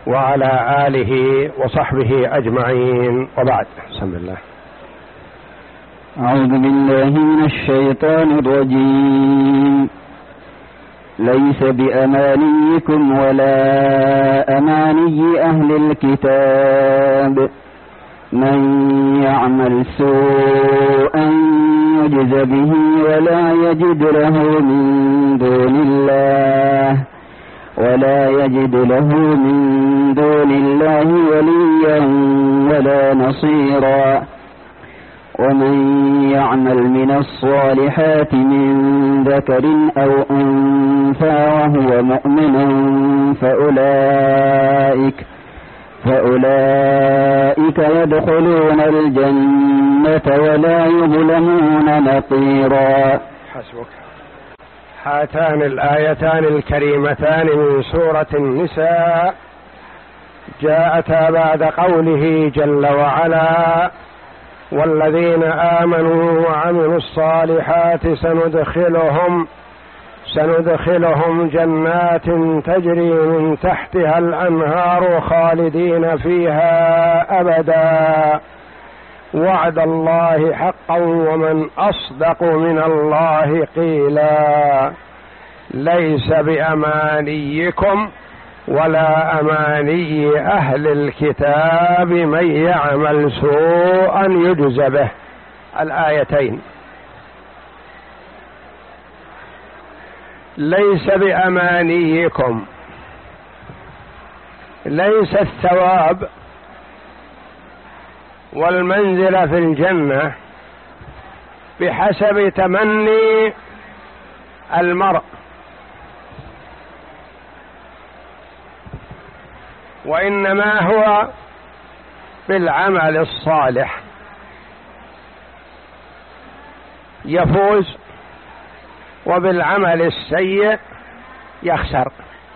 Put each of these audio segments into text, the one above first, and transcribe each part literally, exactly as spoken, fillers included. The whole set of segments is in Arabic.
وعلى آله وصحبه أجمعين، وبعد. بسم الله. أعوذ بالله من الشيطان الرجيم. ليس بأمانيكم ولا أماني أهل الكتاب، من يعمل سوءا يجز به ولا يجد له من دون الله ولا يجد له من دون الله وليا ولا نصيرا، ومن يعمل من الصالحات من ذكر أو أنثى وهو مؤمن فأولئك فأولئك يدخلون الجنة ولا يظلمون نقيرا. حسبك. هاتان الآيتان الكريمتان من سورة النساء جاءتا بعد قوله جل وعلا: والذين آمنوا وعملوا الصالحات سندخلهم سندخلهم جنات تجري من تحتها الأنهار خالدين فيها أبدا، وعد الله حقا ومن أصدق من الله قيلا. ليس بأمانيكم ولا أماني أهل الكتاب، من يعمل سوءا يجز به. الآيتين. ليس بأمانيكم، ليس الثواب والمنزلة في الجنة بحسب تمني المرء، وإنما هو بالعمل الصالح يفوز، وبالعمل السيء يخسر.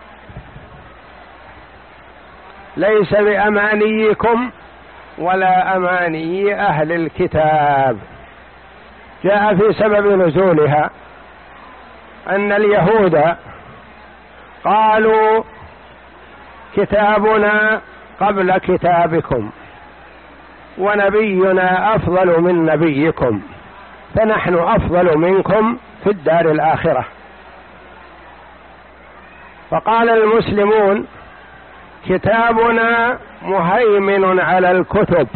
ليس بأمانيكم ولا أماني أهل الكتاب. جاء في سبب نزولها أن اليهود قالوا: كتابنا قبل كتابكم، ونبينا أفضل من نبيكم، فنحن أفضل منكم في الدار الآخرة. فقال المسلمون: كتابنا مهيمن على الكتب،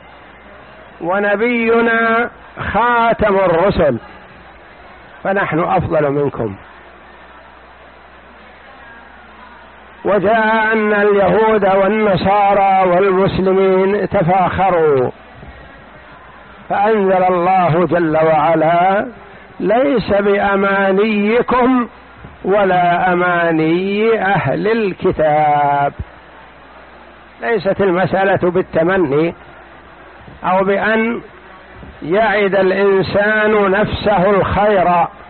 ونبينا خاتم الرسل، فنحن أفضل منكم. وجاء أن اليهود والنصارى والمسلمين تفاخروا، فأنزل الله جل وعلا: ليس بأمانيكم ولا أماني أهل الكتاب. ليست المسألة بالتمني أو بأن يعد الإنسان نفسه الخير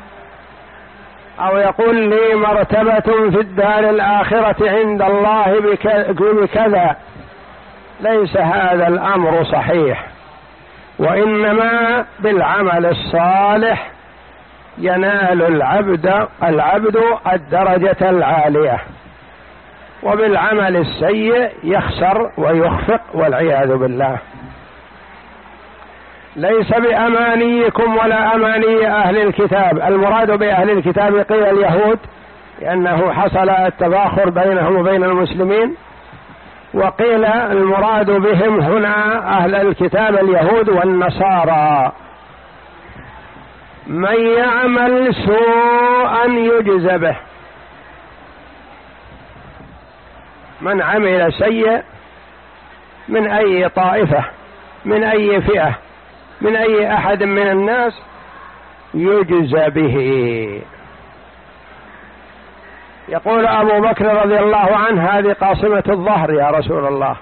أو يقول لي مرتبة في الدار الآخرة عند الله بكذا. ليس هذا الأمر صحيح، وإنما بالعمل الصالح ينال العبد العبد الدرجة العالية، وبالعمل السيء يخسر ويخفق والعياذ بالله. ليس بأمانيكم ولا أماني أهل الكتاب. المراد بأهل الكتاب قيل اليهود، لأنه حصل التباخر بينهم وبين المسلمين، وقيل المراد بهم هنا أهل الكتاب اليهود والنصارى. من يعمل سوءا يجز به. من عمل سيء من أي طائفة، من أي فئة، من أي أحد من الناس يجزى به. يقول أبو بكر رضي الله عنه: هذه قاصمة الظهر يا رسول الله.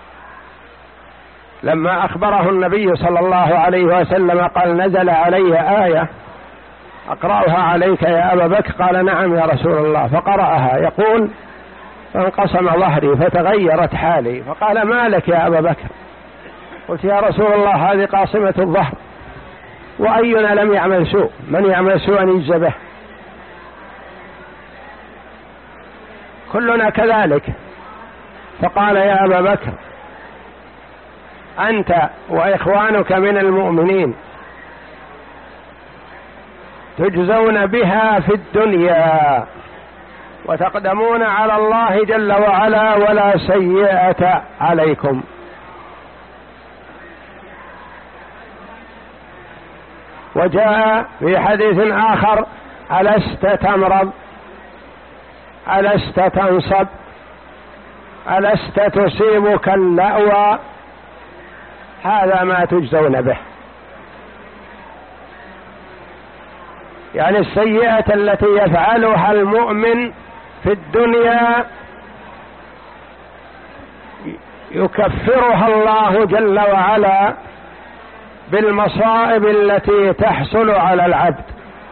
لما أخبره النبي صلى الله عليه وسلم قال: نزل علي آية أقرأها عليك يا أبا بكر. قال: نعم يا رسول الله. فقرأها. يقول: فانقسم ظهري فتغيرت حالي. فقال: ما لك يا أبا بكر؟ قلت: يا رسول الله هذه قاصمة الظهر، وأينا لم يعمل سوء؟ من يعمل سوءا يجزى به. كلنا كذلك. فقال يا أبا بكر أنت وإخوانك من المؤمنين تجزون بها في الدنيا وتقدمون على الله جل وعلا ولا سيئة عليكم. وجاء في حديث آخر ألست تمرض ألست تنصب ألست تصيبك اللأوى، هذا ما تجزون به. يعني السيئة التي يفعلها المؤمن في الدنيا يكفرها الله جل وعلا بالمصائب التي تحصل على العبد.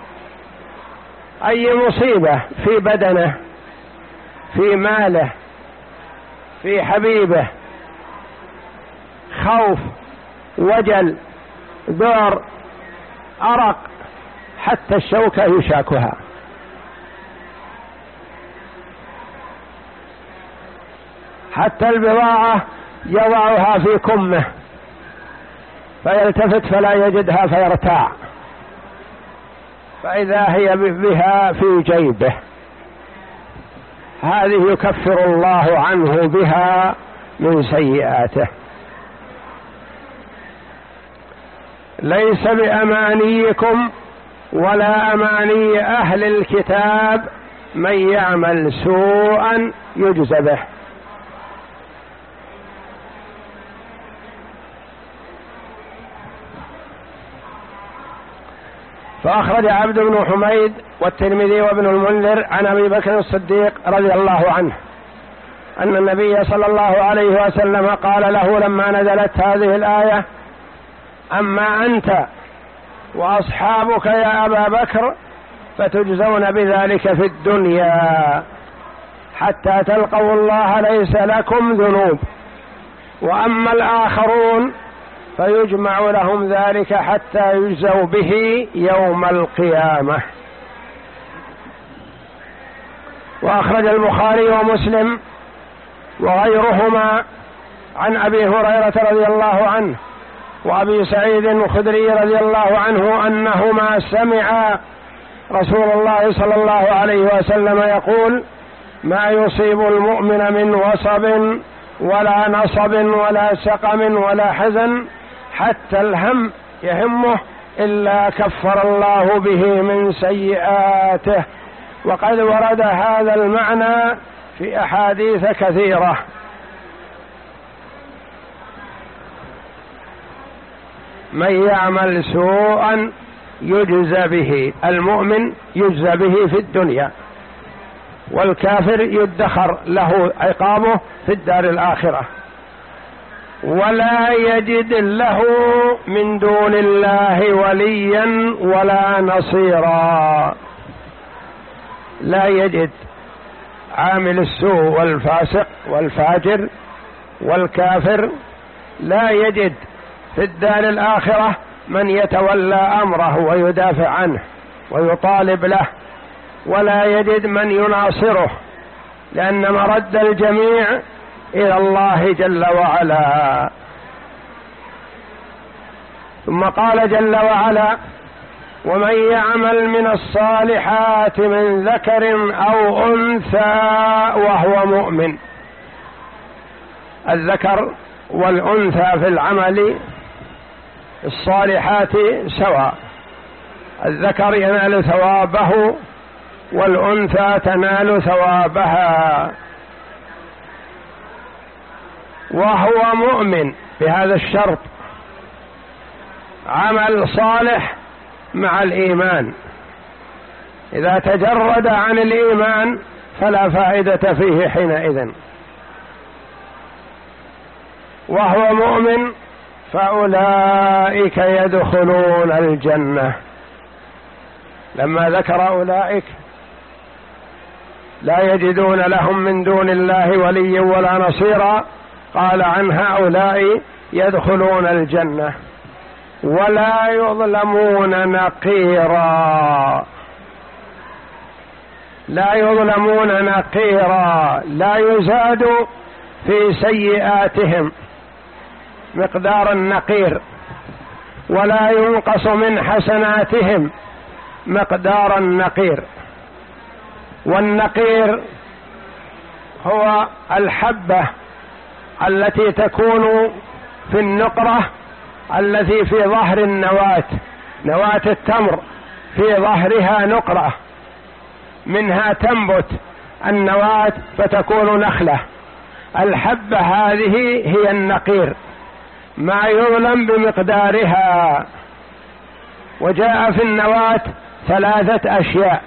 أي مصيبة في بدنه، في ماله، في حبيبه، خوف، وجل، ذعر، أرق، حتى الشوكة يشاكها. حتى البضاعة يضعها في كمه فيلتفت فلا يجدها فيرتاع، فإذا هي بها في جيبه، هذه يكفر الله عنه بها من سيئاته. ليس بأمانيكم ولا أماني أهل الكتاب من يعمل سوءا يجزى به. فأخرج عبد بن حميد والترمذي وابن المنذر عن أبي بكر الصديق رضي الله عنه أن النبي صلى الله عليه وسلم قال له لما نزلت هذه الآية: أما أنت وأصحابك يا أبا بكر فتجزون بذلك في الدنيا حتى تلقوا الله ليس لكم ذنوب، وأما الآخرون فيجمع لهم ذلك حتى يجزوا به يوم القيامة. وأخرج البخاري ومسلم وغيرهما عن أبي هريرة رضي الله عنه وأبي سعيد الخدري رضي الله عنه أنهما سمعا رسول الله صلى الله عليه وسلم يقول: ما يصيب المؤمن من وصب ولا نصب ولا سقم ولا حزن حتى الهم يهمه إلا كفر الله به من سيئاته. وقد ورد هذا المعنى في أحاديث كثيرة. من يعمل سوءا يجزى به، المؤمن يجزى به في الدنيا، والكافر يدخر له عقابه في الدار الآخرة، ولا يجد له من دون الله وليا ولا نصيرا. لا يجد عامل السوء والفاسق والفاجر والكافر، لا يجد في الدار الآخرة من يتولى أمره ويدافع عنه ويطالب له، ولا يجد من يناصره، لأن مرد الجميع إلى الله جل وعلا. ثم قال جل وعلا: ومن يعمل من الصالحات من ذكر أو أنثى وهو مؤمن. الذكر والأنثى في العمل الصالحات سواء، الذكر ينال ثوابه والأنثى تنال ثوابها، وهو مؤمن بهذا الشرط: عمل صالح مع الإيمان. إذا تجرد عن الإيمان فلا فائدة فيه حينئذ. وهو مؤمن فأولئك يدخلون الجنة. لما ذكر أولئك لا يجدون لهم من دون الله وليا ولا نصيرا، قال عن هؤلاء يدخلون الجنة ولا يظلمون نقيرا. لا يظلمون نقيرا، لا يزاد في سيئاتهم مقدار النقير، ولا ينقص من حسناتهم مقدار النقير. والنقير هو الحبة التي تكون في النقرة التي في ظهر النواة، نواة التمر في ظهرها نقرة منها تنبت النواة فتكون نخلة. الحبة هذه هي النقير، ما يظلم بمقدارها. وجاء في النواة ثلاثة أشياء: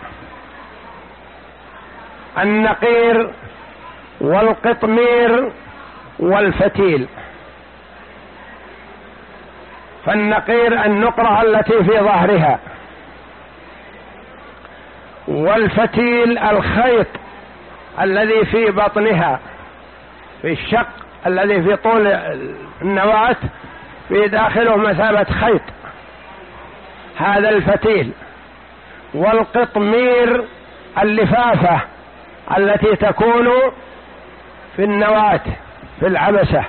النقير والقطمير والفتيل. فالنقير النقرة التي في ظهرها، والفتيل الخيط الذي في بطنها، في الشق الذي في طول النواة في داخله مثابة خيط، هذا الفتيل. والقطمير اللفافة التي تكون في النواة في العبسة.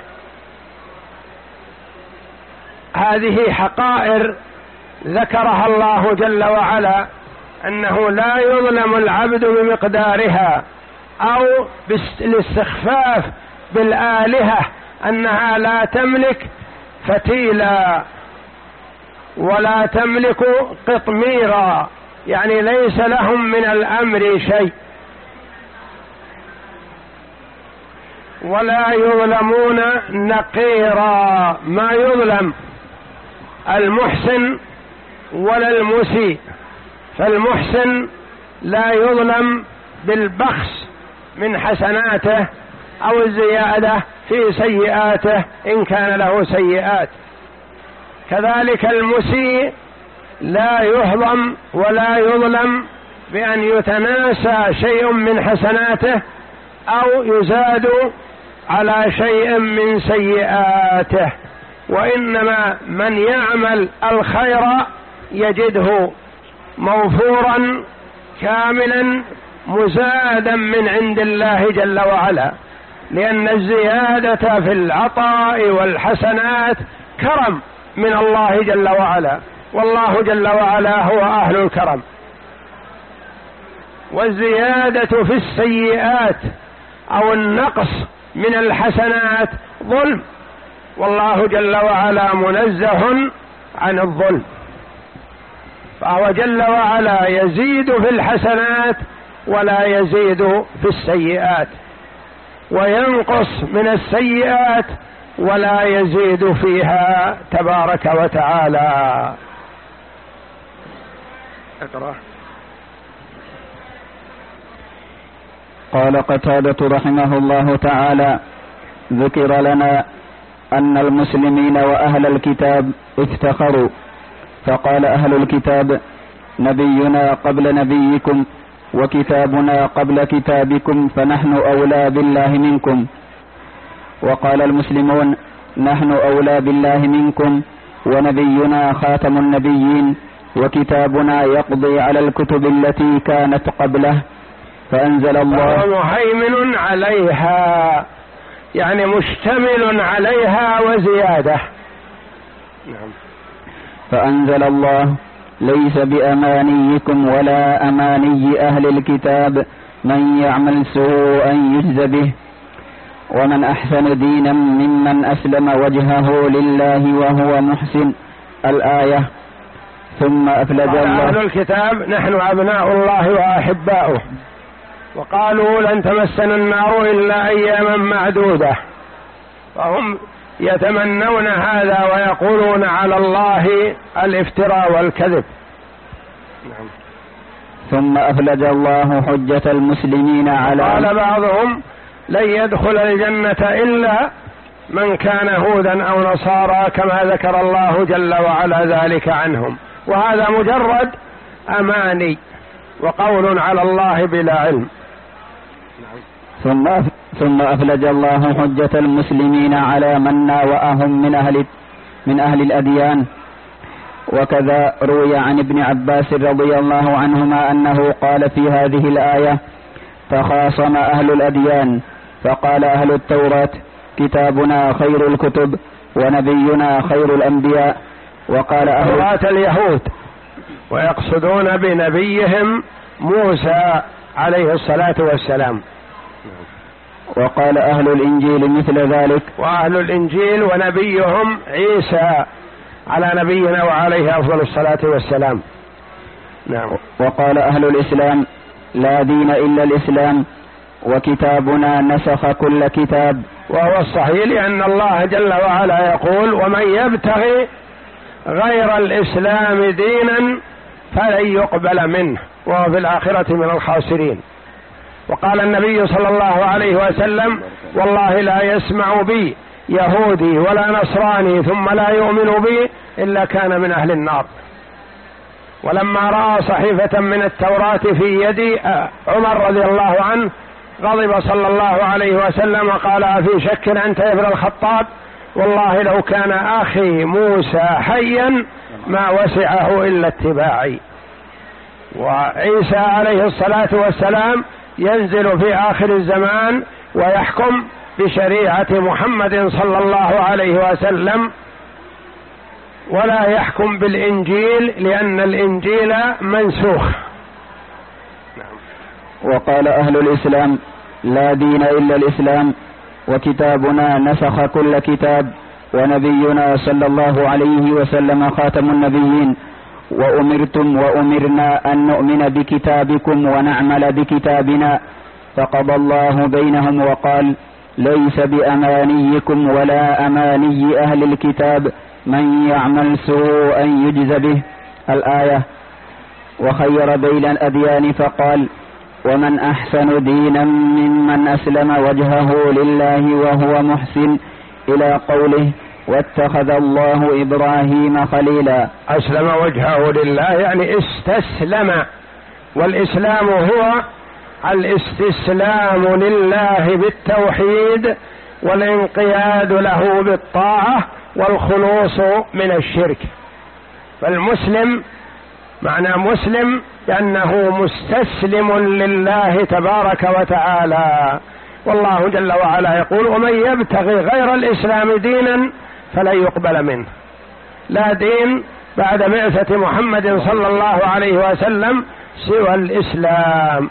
هذه حقائر ذكرها الله جل وعلا أنه لا يظلم العبد بمقدارها، أو بالاستخفاف بالآلهة أنها لا تملك فتيلا ولا تملك قطميرا، يعني ليس لهم من الأمر شيء، ولا يظلمون نقيرا. ما يظلم المحسن ولا المسيء، فالمحسن لا يظلم بالبخس من حسناته أو الزيادة في سيئاته إن كان له سيئات. كذلك المسيء لا يهضم ولا يظلم بأن يتناسى شيء من حسناته أو يزاد على شيء من سيئاته، وإنما من يعمل الخير يجده موفورا كاملا مزادا من عند الله جل وعلا، لأن الزيادة في العطاء والحسنات كرم من الله جل وعلا، والله جل وعلا هو أهل الكرم. والزيادة في السيئات أو النقص من الحسنات ظلم، والله جل وعلا منزه عن الظلم، فهو جل وعلا يزيد في الحسنات ولا يزيد في السيئات، وينقص من السيئات ولا يزيد فيها تبارك وتعالى. اقرأ. قال قتادة رحمه الله تعالى: ذكر لنا أن المسلمين وأهل الكتاب افتخروا، فقال أهل الكتاب: نبينا قبل نبيكم وكتابنا قبل كتابكم فنحن أولى بالله منكم. وقال المسلمون: نحن أولى بالله منكم ونبينا خاتم النبيين وكتابنا يقضي على الكتب التي كانت قبله فأنزل الله مهيمن عليها، يعني مشتمل عليها وزيادة. نعم. فأنزل الله: ليس بأمانيكم ولا أماني أهل الكتاب من يعمل سوءا يجز به ومن أحسن دينا ممن أسلم وجهه لله وهو محسن. الآية. ثم أفلج الله. أهل الكتاب نحن أبناء الله وأحباؤه، وقالوا لن تمسنا النار إلا أياما معدودة، فهم يتمنون هذا ويقولون على الله الافتراء والكذب. نعم. ثم أفلج الله حجة المسلمين على قال بعضهم: لن يدخل الجنة إلا من كان هودا أو نصارى، كما ذكر الله جل وعلا ذلك عنهم، وهذا مجرد أماني وقول على الله بلا علم. ثم ثم أفلج الله حجة المسلمين على من ناوأهم من أهل من أهل الأديان. وكذا روي عن ابن عباس رضي الله عنهما أنه قال في هذه الآية: تخاصم أهل الأديان فقال أهل التوراة: كتابنا خير الكتب ونبينا خير الأنبياء. وقال أهل التوراة اليهود، ويقصدون بنبيهم موسى عليه الصلاة والسلام. وقال أهل الإنجيل مثل ذلك، وأهل الإنجيل ونبيهم عيسى على نبينا وعليه أفضل الصلاة والسلام. نعم. وقال أهل الإسلام: لا دين إلا الإسلام، وكتابنا نسخ كل كتاب. وهو الصحيح، لأن الله جل وعلا يقول: ومن يبتغي غير الإسلام دينا فلن يقبل منه وهو في الآخرة من الخاسرين. وقال النبي صلى الله عليه وسلم: والله لا يسمع بي يهودي ولا نصراني ثم لا يؤمن بي إلا كان من أهل النار. ولما رأى صحيفة من التوراة في يد عمر رضي الله عنه غضب صلى الله عليه وسلم وقال: أفي شك أنت يا ابن الخطاب؟ والله لو كان أخي موسى حيا ما وسعه إلا اتباعي. وعيسى عليه الصلاة والسلام ينزل في آخر الزمان ويحكم بشريعة محمد صلى الله عليه وسلم، ولا يحكم بالإنجيل لأن الإنجيل منسوخ. وقال أهل الإسلام: لا دين إلا الإسلام، وكتابنا نسخ كل كتاب، ونبينا صلى الله عليه وسلم خاتم النبيين، وأمرتم وأمرنا أن نؤمن بكتابكم ونعمل بكتابنا. فقضى الله بينهم وقال: ليس بأمانيكم ولا أماني أهل الكتاب، من يعمل سوءا يجز به. الآية. وخير بين الأديان فقال: ومن أحسن دينا ممن أسلم وجهه لله وهو محسن، إلى قوله: واتخذ الله إبراهيم خليلا. أسلم وجهه لله يعني استسلم، والإسلام هو الاستسلام لله بالتوحيد والانقياد له بالطاعة والخلوص من الشرك. فالمسلم معنى مسلم لأنه مستسلم لله تبارك وتعالى. والله جل وعلا يقول: ومن يبتغي غير الإسلام دينا فلن يقبل منه. لا دين بعد بعثة محمد صلى الله عليه وسلم سوى الإسلام.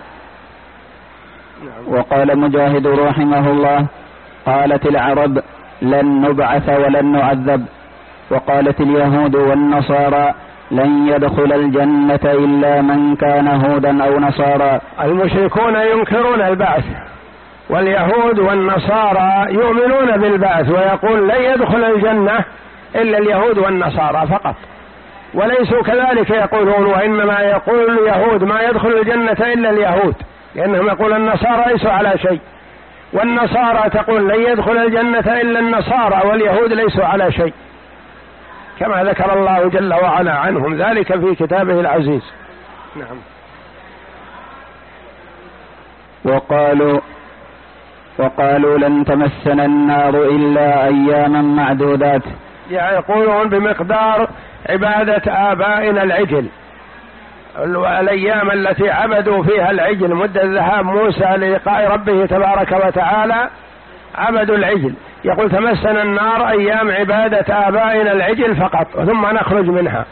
وقال مجاهد رحمه الله: قالت العرب: لن نبعث ولن نعذب. وقالت اليهود والنصارى: لن يدخل الجنة إلا من كان هودا أو نصارى. المشركون ينكرون البعث، واليهود والنصارى يؤمنون بالبعث، ويقول: لن يدخل الجنة إلا اليهود والنصارى فقط. وليسوا كذلك يقولون، وإنما يقول اليهود: ما يدخل الجنة إلا اليهود، لأنهم يقول النصارى ليسوا على شيء، والنصارى تقول: لن يدخل الجنة إلا النصارى، واليهود ليسوا على شيء، كما ذكر الله جل وعلا عنهم ذلك في كتابه العزيز. نعم. وقالوا وقالوا لن تمسنا النار إلا أياما معدودات، يعني يقولون بمقدار عبادة آبائنا العجل، الأيام التي عبدوا فيها العجل مدة ذهاب موسى للقاء ربه تبارك وتعالى عبدوا العجل. يقول: تمسنا النار أيام عبادة آبائنا العجل فقط ثم نخرج منها.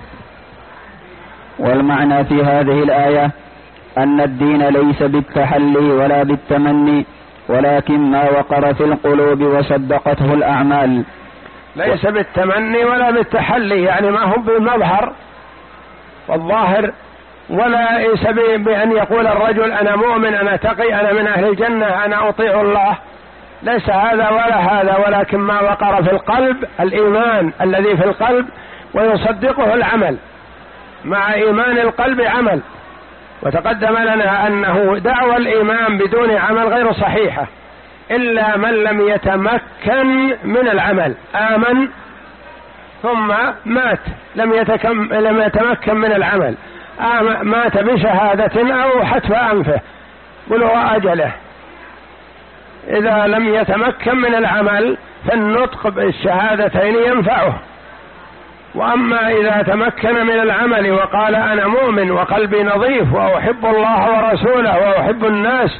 والمعنى في هذه الآية أن الدين ليس بالتحلي ولا بالتمني، ولكن ما وقر في القلوب وصدقته الأعمال. ليس بالتمني ولا بالتحلي، يعني ما هو بالمظهر والظاهر، ولا ليس بأن يقول الرجل: أنا مؤمن، أنا تقي، أنا من أهل الجنة، أنا أطيع الله. ليس هذا ولا هذا، ولكن ما وقر في القلب، الإيمان الذي في القلب ويصدقه العمل. مع إيمان القلب عمل، وتقدم لنا أنه دعوى الإيمان بدون عمل غير صحيحة، إلا من لم يتمكن من العمل، آمن ثم مات لم يتكم لم يتمكن من العمل، مات بشهادة أو حتف أنفه بلغ أجله. إذا لم يتمكن من العمل فالنطق بالشهادتين ينفعه. وأما إذا تمكن من العمل وقال: أنا مؤمن وقلبي نظيف وأحب الله ورسوله وأحب الناس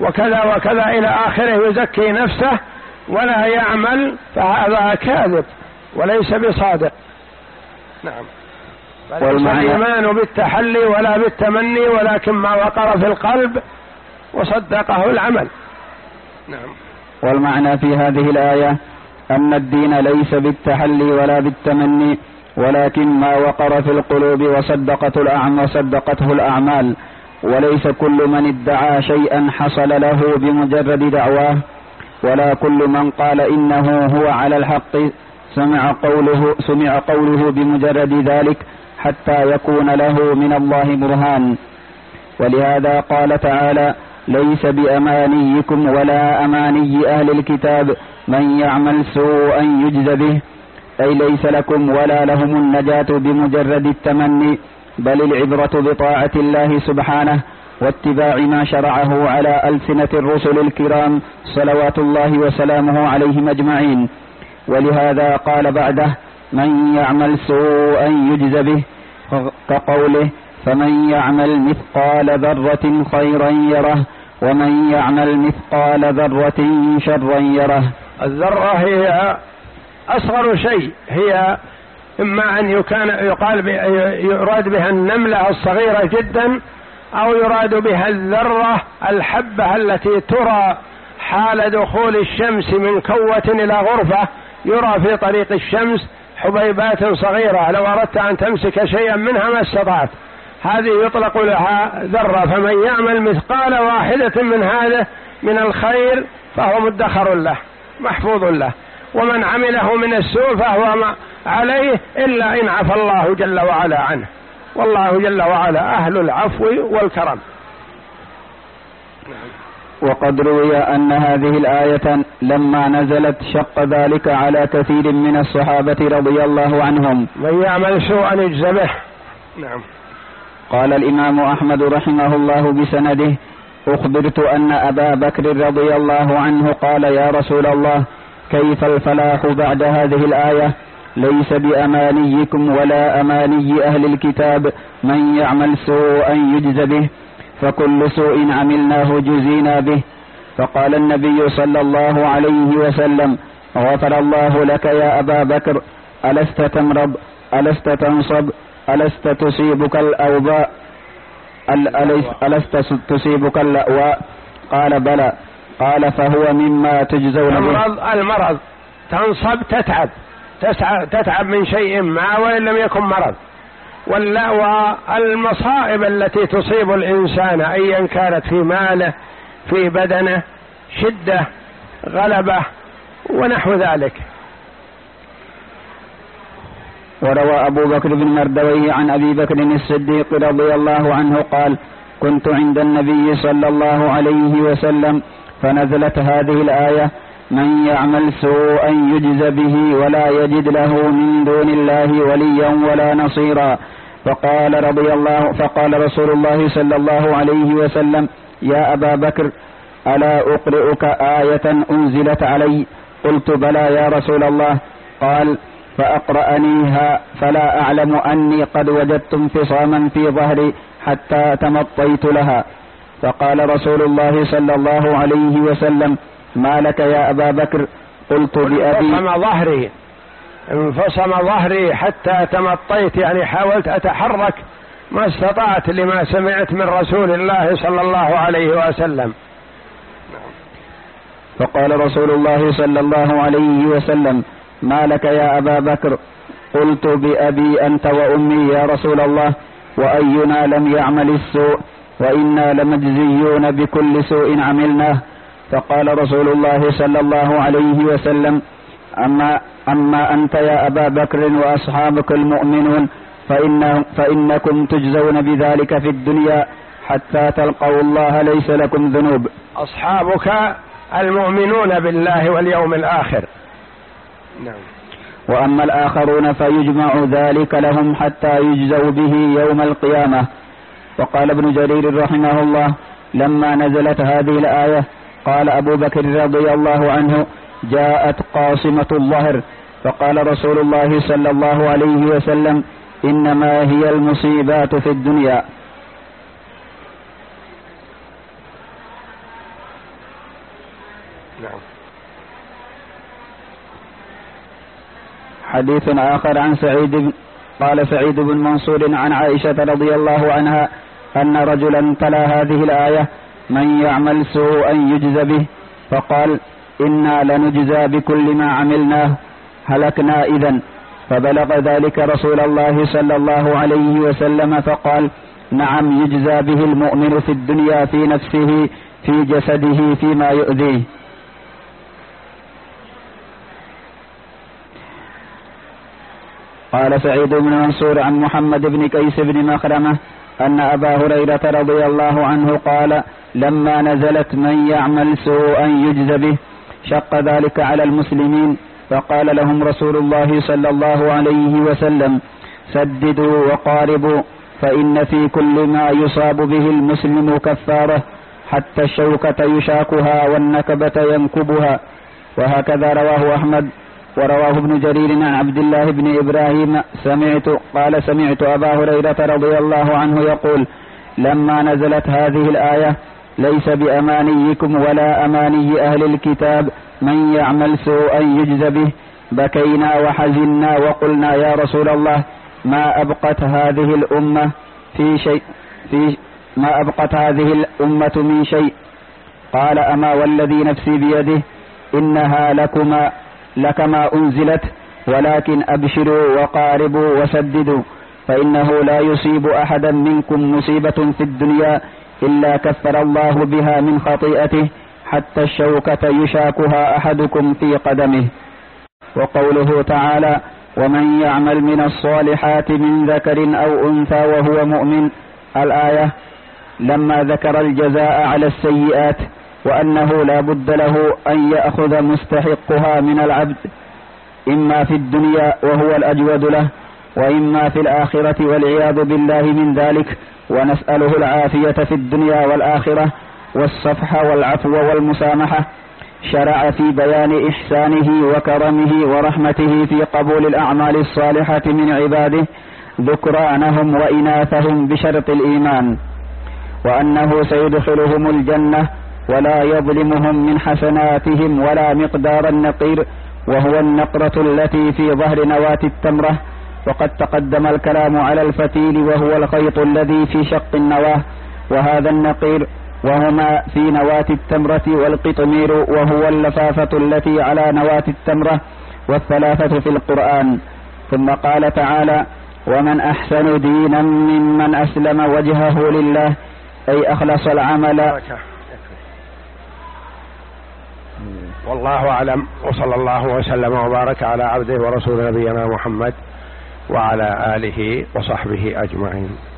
وكذا وكذا إلى آخره، يزكي نفسه ولا يعمل، فهذا كاذب وليس بصادق. نعم. وليس الإيمان بالتحلي ولا بالتمني، ولكن ما وقر في القلب وصدقه العمل. نعم. والمعنى في هذه الآية أن الدين ليس بالتحلي ولا بالتمني، ولكن ما وقر في القلوب وصدقته الأعمال وصدقته الأعمال، وليس كل من ادعى شيئا حصل له بمجرد دعواه، ولا كل من قال إنه هو على الحق سمع قوله سمع قوله بمجرد ذلك حتى يكون له من الله برهان. ولهذا قال تعالى: ليس بأمانيكم ولا أماني أهل الكتاب من يعمل سوءا يجز به، أي ليس لكم ولا لهم النجاة بمجرد التمني، بل العبرة بطاعة الله سبحانه واتباع ما شرعه على ألسنة الرسل الكرام صلوات الله وسلامه عليهم أجمعين. ولهذا قال بعده: من يعمل سوءا يجز به، كقوله: فمن يعمل مثقال ذرة خيرا يره، ومن يعمل مثقال ذرة شرا يره. الذرة هي أصغر شيء، هي إما أن يكان يقال يراد بها النملة الصغيرة جدا، أو يراد بها الذرة الحبة التي ترى حال دخول الشمس من كوة إلى غرفة، يرى في طريق الشمس حبيبات صغيرة، لو أردت أن تمسك شيئا منها ما استطعت، هذه يطلق لها ذرة. فمن يعمل مثقال واحدة من هذا من الخير فهو مدخر له محفوظ له، ومن عمله من السوء فهو عليه إلا إن عفى الله جل وعلا عنه، والله جل وعلا أهل العفو والكرم. وقد روي أن هذه الآية لما نزلت شق ذلك على كثير من الصحابة رضي الله عنهم. من يعمل سوءا يجزى به. نعم. قال الإمام أحمد رحمه الله بسنده: أخبرت أن أبا بكر رضي الله عنه قال: يا رسول الله، كيف الفلاح بعد هذه الآية؟ ليس بأمانيكم ولا أماني أهل الكتاب من يعمل سوءا يجز به، فكل سوء عملناه جزينا به. فقال النبي صلى الله عليه وسلم: غفر الله لك يا أبا بكر، ألست تمرض؟ ألست تنصب؟ ألست تصيبك الأوباء؟ ألست تصيبك اللأواء؟ قال: بلى. قال: فهو مما تجزون به. المرض المرض تنصب تتعب تسعى تتعب من شيء ما وإن لم يكن مرض، واللأوى المصائب التي تصيب الإنسان أيا كانت في ماله في بدنه، شدة غلبة ونحو ذلك. وروى أبو بكر بن مردويه عن أبي بكر الصديق رضي الله عنه قال: كنت عند النبي صلى الله عليه وسلم فنزلت هذه الآية: من يعمل سوءا يجز به ولا يجد له من دون الله وليا ولا نصيرا. فقال رضي الله فقال رسول الله صلى الله عليه وسلم: يا أبا بكر، ألا أقرئك آية أنزلت علي؟ قلت: بلى يا رسول الله. قال: فأقرأنيها، فلا أعلم أني قد وجدت انفصاما في ظهري حتى تمطيت لها. فقال رسول الله صلى الله عليه وسلم: ما لك يا أبا بكر؟ قلت: بأبي انفصم ظهري انفصم ظهري حتى تمطيت، يعني حاولت أتحرك ما استطعت لما سمعت من رسول الله صلى الله عليه وسلم. فقال رسول الله صلى الله عليه وسلم: ما لك يا أبا بكر؟ قلت: بأبي أنت وأمي يا رسول الله، وأينا لم يعمل السوء، وإنا لمجزيون بكل سوء عملناه. فقال رسول الله صلى الله عليه وسلم: أما, أما أنت يا أبا بكر وأصحابك المؤمنون فإن فإنكم تجزون بذلك في الدنيا حتى تلقوا الله ليس لكم ذنوب. أصحابك المؤمنون بالله واليوم الآخر. نعم. وأما الآخرون فيجمع ذلك لهم حتى يجزوا به يوم القيامة. وقال ابن جرير رحمه الله: لما نزلت هذه الآية قال أبو بكر رضي الله عنه: جاءت قاصمة الظهر، فقال رسول الله صلى الله عليه وسلم: إنما هي المصيبات في الدنيا. حديث آخر عن سعيد بن قال سعيد بن منصور عن عائشة رضي الله عنها أن رجلا تلا هذه الآية: من يعمل سوءا يجزى به، فقال: إنا لنجزى بكل ما عملناه، هلكنا إذن. فبلغ ذلك رسول الله صلى الله عليه وسلم فقال: نعم، يجزى به المؤمن في الدنيا في نفسه في جسده فيما يؤذيه. قال سعيد بن منصور عن محمد بن كيس بن مخرمة أن أبا هريرة رضي الله عنه قال: لما نزلت من يعمل سوءا يجزى به شق ذلك على المسلمين، فقال لهم رسول الله صلى الله عليه وسلم: سددوا وقاربوا، فإن في كل ما يصاب به المسلم كفارة، حتى الشوكة يشاكها والنكبة ينكبها. وهكذا رواه أحمد. ورواه ابن جرير عن عبد الله بن إبراهيم سمعت قال سمعت أبا هريرة رضي الله عنه يقول: لما نزلت هذه الآية: ليس بأمانيكم ولا أماني أهل الكتاب من يعمل سوءا يجزى به، بكينا وحزنا وقلنا يا رسول الله ما أبقت هذه الأمة في شيء في ما أبقت هذه الأمة من شيء. قال: أما والذي نفسي بيده إنها لكما لكما أنزلت، ولكن أبشروا وقاربوا وسددوا، فإنه لا يصيب أحدا منكم مصيبة في الدنيا إلا كفر الله بها من خطيئته، حتى الشوكة يشاكها أحدكم في قدمه. وقوله تعالى: ومن يعمل من الصالحات من ذكر أو أنثى وهو مؤمن، الآية لما ذكر الجزاء على السيئات وأنه لا بد له أن يأخذ مستحقها من العبد، إما في الدنيا وهو الأجود له، وإما في الآخرة والعياذ بالله من ذلك، ونسأله العافية في الدنيا والآخرة والصفح والعفو والمسامحة، شرع في بيان إحسانه وكرمه ورحمته في قبول الأعمال الصالحة من عباده، ذكرانهم وإناثهم بشرط الإيمان، وأنه سيدخلهم الجنة ولا يظلمهم من حسناتهم ولا مقدار النقير، وهو النقرة التي في ظهر نواة التمرة. وقد تقدم الكلام على الفتيل وهو الخيط الذي في شق النواة، وهذا النقير وهما في نواة التمرة، والقطمير وهو اللفافة التي على نواة التمرة، والثلاثة في القرآن. ثم قال تعالى: ومن أحسن دينا ممن أسلم وجهه لله، أي أخلص العمل. والله أعلم، وصلى الله وسلم وبارك على عبده ورسول نبينا محمد وعلى آله وصحبه أجمعين.